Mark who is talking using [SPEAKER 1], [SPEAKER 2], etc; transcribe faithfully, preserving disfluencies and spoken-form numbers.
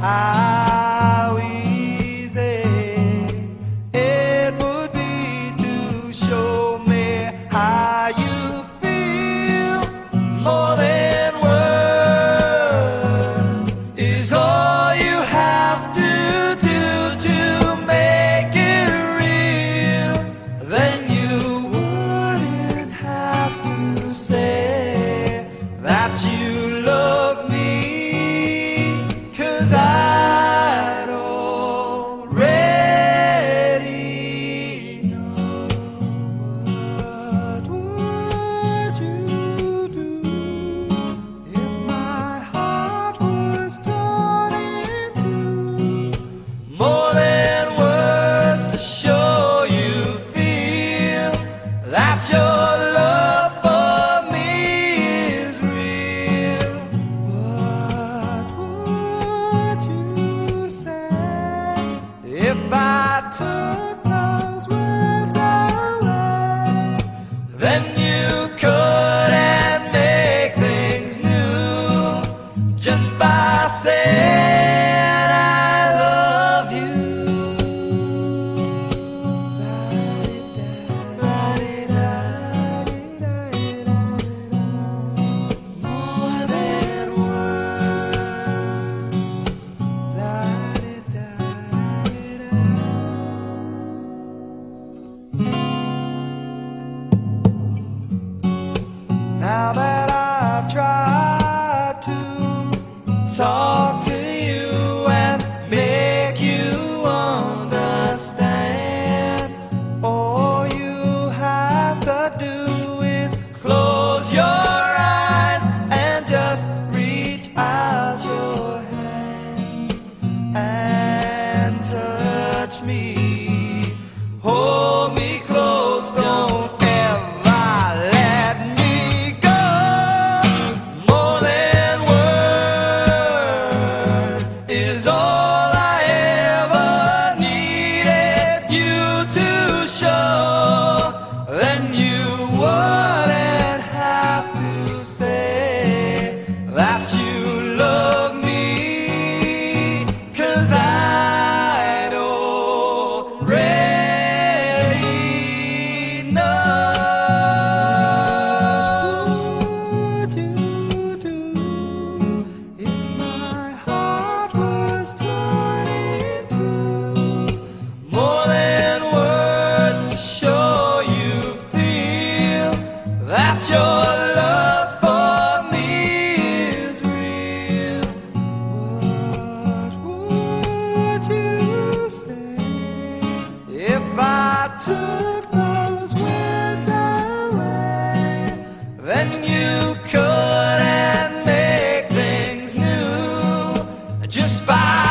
[SPEAKER 1] how easy it would be to show me how you feel. More than words is all you have to do to make it real. Then you wouldn't have to say that you love me, 'cause I'd already know. What would you do if my heart was torn in two? More than words to show you feel that your love for me is real. What would you say if I took those words away? Then you couldn't make things new just by saying I love you. More than now that I've tried to talk to you and make you understand, all you have to do is close your eyes and just reach out your hands and touch me. Hold me close, don't ever let me go. More than words is all I ever needed you to show. Then you wouldn't have to say that you love me, 'cause I'd already know. What would you do if my heart was torn in two? More than words to show you feel that your love for me is real. What would you say if I took those words away? Then you couldn't make things new just by